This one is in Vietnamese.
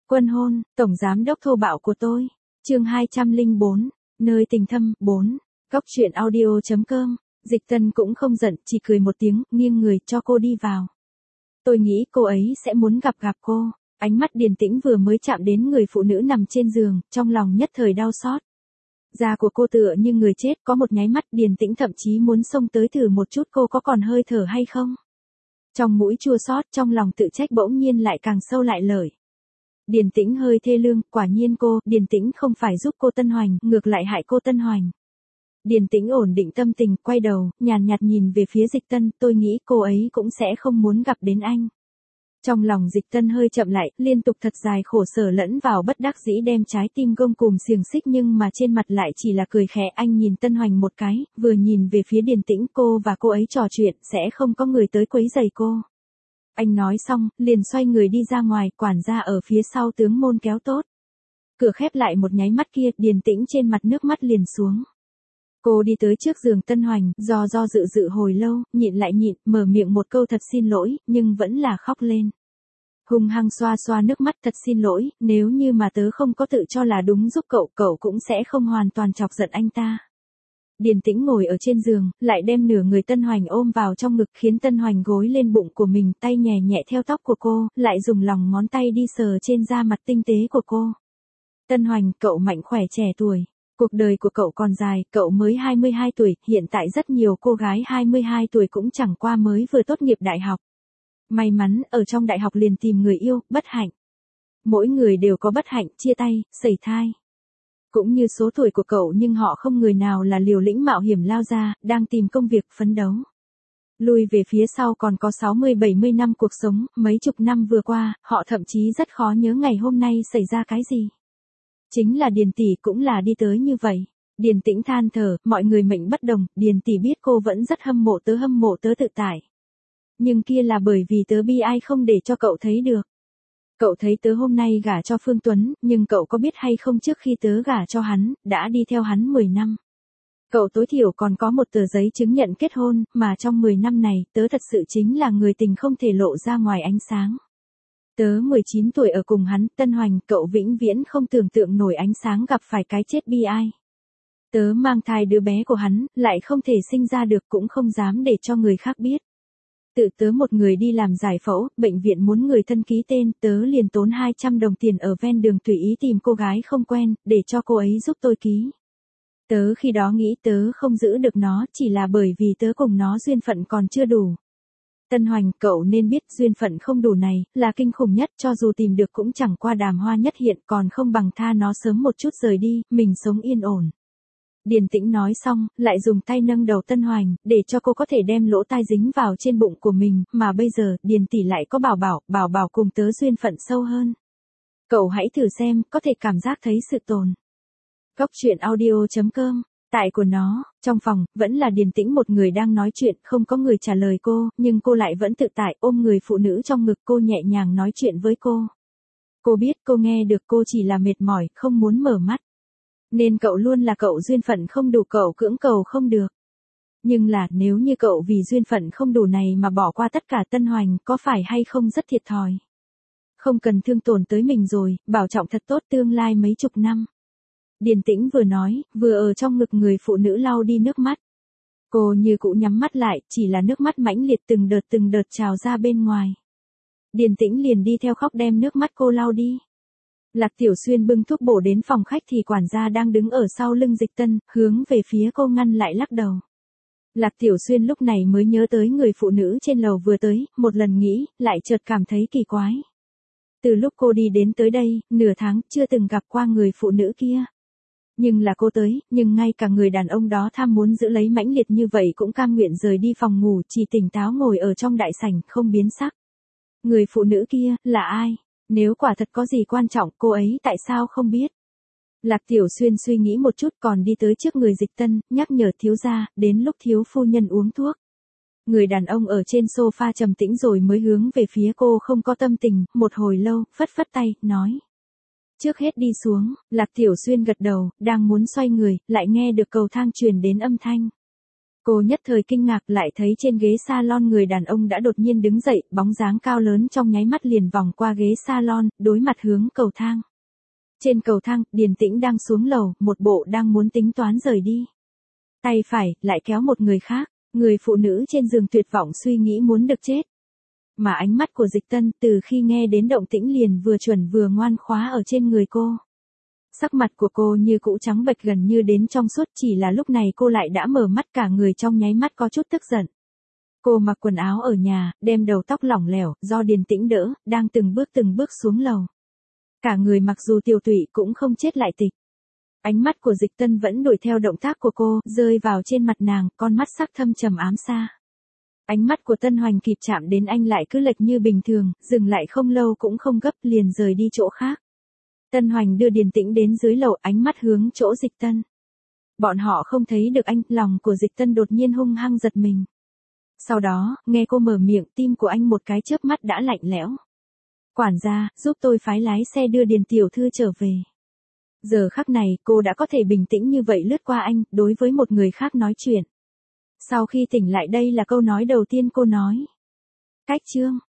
Quân hôn, tổng giám đốc thô bạo của tôi. Chương 204, nơi tình thâm, 4. Góc truyện audio.com. Dịch Tân cũng không giận, chỉ cười một tiếng, nghiêng người cho cô đi vào. Tôi nghĩ cô ấy sẽ muốn gặp cô. Ánh mắt điềm tĩnh vừa mới chạm đến người phụ nữ nằm trên giường, trong lòng nhất thời đau xót. Da của cô tựa như người chết, có một nháy mắt điềm tĩnh thậm chí muốn xông tới thử một chút cô có còn hơi thở hay không. Trong mũi chua xót, trong lòng tự trách bỗng nhiên lại càng sâu lại lợi. Điền Tĩnh hơi thê lương, quả nhiên Điền Tĩnh không phải giúp cô Tân Hoành, ngược lại hại cô Tân Hoành. Điền Tĩnh ổn định tâm tình, quay đầu, nhàn nhạt nhìn về phía Dịch Tân, tôi nghĩ cô ấy cũng sẽ không muốn gặp đến anh. Trong lòng Dịch Tân hơi chậm lại, liên tục thật dài khổ sở lẫn vào bất đắc dĩ đem trái tim gông cùm xiềng xích nhưng mà trên mặt lại chỉ là cười khẽ. Anh nhìn Tân Hoành một cái, vừa nhìn về phía Điền Tĩnh, cô và cô ấy trò chuyện, sẽ không có người tới quấy rầy cô. Anh nói xong, liền xoay người đi ra ngoài, quản gia ở phía sau tướng môn kéo tốt. Cửa khép lại một nháy mắt kia, Điền Tĩnh trên mặt nước mắt liền xuống. Cô đi tới trước giường Tân Hoành, do dự hồi lâu, nhịn lại nhịn, mở miệng một câu thật xin lỗi, nhưng vẫn là khóc lên. Hung hăng xoa xoa nước mắt, thật xin lỗi, nếu như mà tớ không có tự cho là đúng giúp cậu cũng sẽ không hoàn toàn chọc giận anh ta. Điền Tĩnh ngồi ở trên giường, lại đem nửa người Tân Hoành ôm vào trong ngực khiến Tân Hoành gối lên bụng của mình, tay nhẹ nhẹ theo tóc của cô, lại dùng lòng ngón tay đi sờ trên da mặt tinh tế của cô. Tân Hoành, cậu mạnh khỏe trẻ tuổi. Cuộc đời của cậu còn dài, cậu mới 22 tuổi, hiện tại rất nhiều cô gái 22 tuổi cũng chẳng qua mới vừa tốt nghiệp đại học. May mắn, ở trong đại học liền tìm người yêu, bất hạnh. Mỗi người đều có bất hạnh, chia tay, sẩy thai. Cũng như số tuổi của cậu nhưng họ không người nào là liều lĩnh mạo hiểm lao ra, đang tìm công việc phấn đấu. Lùi về phía sau còn có 60-70 năm cuộc sống, mấy chục năm vừa qua, họ thậm chí rất khó nhớ ngày hôm nay xảy ra cái gì. Chính là Điền tỷ cũng là đi tới như vậy. Điền Tĩnh than thở, mọi người mệnh bất đồng, Điền tỷ biết cô vẫn rất hâm mộ tớ tự tại. Nhưng kia là bởi vì tớ bi ai không để cho cậu thấy được. Cậu thấy tớ hôm nay gả cho Phương Tuấn, nhưng cậu có biết hay không trước khi tớ gả cho hắn, đã đi theo hắn 10 năm. Cậu tối thiểu còn có một tờ giấy chứng nhận kết hôn, mà trong 10 năm này, tớ thật sự chính là người tình không thể lộ ra ngoài ánh sáng. Tớ 19 tuổi ở cùng hắn, Tân Hoành, cậu vĩnh viễn không tưởng tượng nổi ánh sáng gặp phải cái chết bi ai. Tớ mang thai đứa bé của hắn, lại không thể sinh ra được cũng không dám để cho người khác biết. Tự tớ một người đi làm giải phẫu, bệnh viện muốn người thân ký tên, tớ liền tốn 200 đồng tiền ở ven đường tùy ý tìm cô gái không quen, để cho cô ấy giúp tôi ký. Tớ khi đó nghĩ tớ không giữ được nó, chỉ là bởi vì tớ cùng nó duyên phận còn chưa đủ. Tân Hoành, cậu nên biết duyên phận không đủ này, là kinh khủng nhất, cho dù tìm được cũng chẳng qua đàm hoa nhất hiện, còn không bằng tha nó sớm một chút rời đi, mình sống yên ổn. Điền Tĩnh nói xong, lại dùng tay nâng đầu Tân Hoành, để cho cô có thể đem lỗ tai dính vào trên bụng của mình, mà bây giờ, Điền tỷ lại có bảo bảo cùng tớ duyên phận sâu hơn. Cậu hãy thử xem, có thể cảm giác thấy sự tồn. Góc truyện audio.com. Tại của nó, trong phòng, vẫn là Điền Tĩnh một người đang nói chuyện, không có người trả lời cô, nhưng cô lại vẫn tự tại, ôm người phụ nữ trong ngực cô nhẹ nhàng nói chuyện với cô. Cô biết, cô nghe được, cô chỉ là mệt mỏi, không muốn mở mắt. Nên cậu luôn là cậu duyên phận không đủ, cậu cưỡng cầu không được. Nhưng là, nếu như cậu vì duyên phận không đủ này mà bỏ qua tất cả, Tân Hoành, có phải hay không rất thiệt thòi? Không cần thương tổn tới mình rồi, bảo trọng thật tốt tương lai mấy chục năm. Điền Tĩnh vừa nói, vừa ở trong ngực người phụ nữ lau đi nước mắt. Cô như cũ nhắm mắt lại, chỉ là nước mắt mãnh liệt từng đợt trào ra bên ngoài. Điền Tĩnh liền đi theo khóc đem nước mắt cô lau đi. Lạc Tiểu Xuyên bưng thuốc bổ đến phòng khách thì quản gia đang đứng ở sau lưng Dịch Tân, hướng về phía cô ngăn lại lắc đầu. Lạc Tiểu Xuyên lúc này mới nhớ tới người phụ nữ trên lầu vừa tới, một lần nghĩ, lại chợt cảm thấy kỳ quái. Từ lúc cô đi đến tới đây, nửa tháng, chưa từng gặp qua người phụ nữ kia. Nhưng là cô tới, nhưng ngay cả người đàn ông đó tham muốn giữ lấy mãnh liệt như vậy cũng cam nguyện rời đi phòng ngủ, chỉ tỉnh táo ngồi ở trong đại sảnh, không biến sắc. Người phụ nữ kia, là ai? Nếu quả thật có gì quan trọng, cô ấy tại sao không biết? Lạc Tiểu Xuyên suy nghĩ một chút còn đi tới trước người Dịch Tân, nhắc nhở thiếu gia, đến lúc thiếu phu nhân uống thuốc. Người đàn ông ở trên sofa trầm tĩnh rồi mới hướng về phía cô không có tâm tình, một hồi lâu, phất phất tay, nói. Trước hết đi xuống, Lạc Tiểu Xuyên gật đầu, đang muốn xoay người, lại nghe được cầu thang truyền đến âm thanh. Cô nhất thời kinh ngạc lại thấy trên ghế salon người đàn ông đã đột nhiên đứng dậy, bóng dáng cao lớn trong nháy mắt liền vòng qua ghế salon, đối mặt hướng cầu thang. Trên cầu thang, Điền Tĩnh đang xuống lầu, một bộ đang muốn tính toán rời đi. Tay phải, lại kéo một người khác, người phụ nữ trên giường tuyệt vọng suy nghĩ muốn được chết. Mà ánh mắt của Dịch Tân từ khi nghe đến động tĩnh liền vừa chuẩn vừa ngoan khóa ở trên người cô. Sắc mặt của cô như cũ trắng bệch gần như đến trong suốt, chỉ là lúc này cô lại đã mở mắt, cả người trong nháy mắt có chút tức giận. Cô mặc quần áo ở nhà, đem đầu tóc lỏng lẻo, do Điền Tĩnh đỡ, đang từng bước xuống lầu. Cả người mặc dù tiêu tụy cũng không chết lại tịch. Ánh mắt của Dịch Tân vẫn đuổi theo động tác của cô, rơi vào trên mặt nàng, con mắt sắc thâm trầm ám xa. Ánh mắt của Tân Hoành kịp chạm đến anh lại cứ lệch như bình thường, dừng lại không lâu cũng không gấp, liền rời đi chỗ khác. Tân Hoành đưa Điền Tĩnh đến dưới lầu, ánh mắt hướng chỗ Dịch Tân. Bọn họ không thấy được anh, lòng của Dịch Tân đột nhiên hung hăng giật mình. Sau đó, nghe cô mở miệng, tim của anh một cái chớp mắt đã lạnh lẽo. Quản gia, giúp tôi phái lái xe đưa Điền tiểu thư trở về. Giờ khắc này, cô đã có thể bình tĩnh như vậy lướt qua anh, đối với một người khác nói chuyện. Sau khi tỉnh lại đây là câu nói đầu tiên cô nói. Cách chương